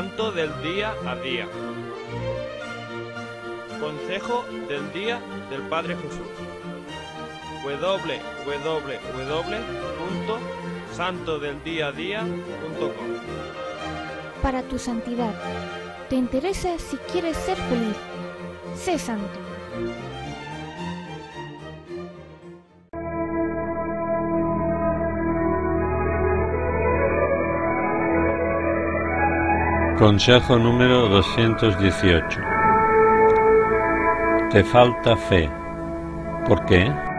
Santo del día a día. Consejo del día del Padre Jesús. www.santodeldiaadía.com. Para tu santidad. ¿Te interesa si quieres ser feliz? Sé santo. Consejo número 218. Te falta fe. ¿Por qué?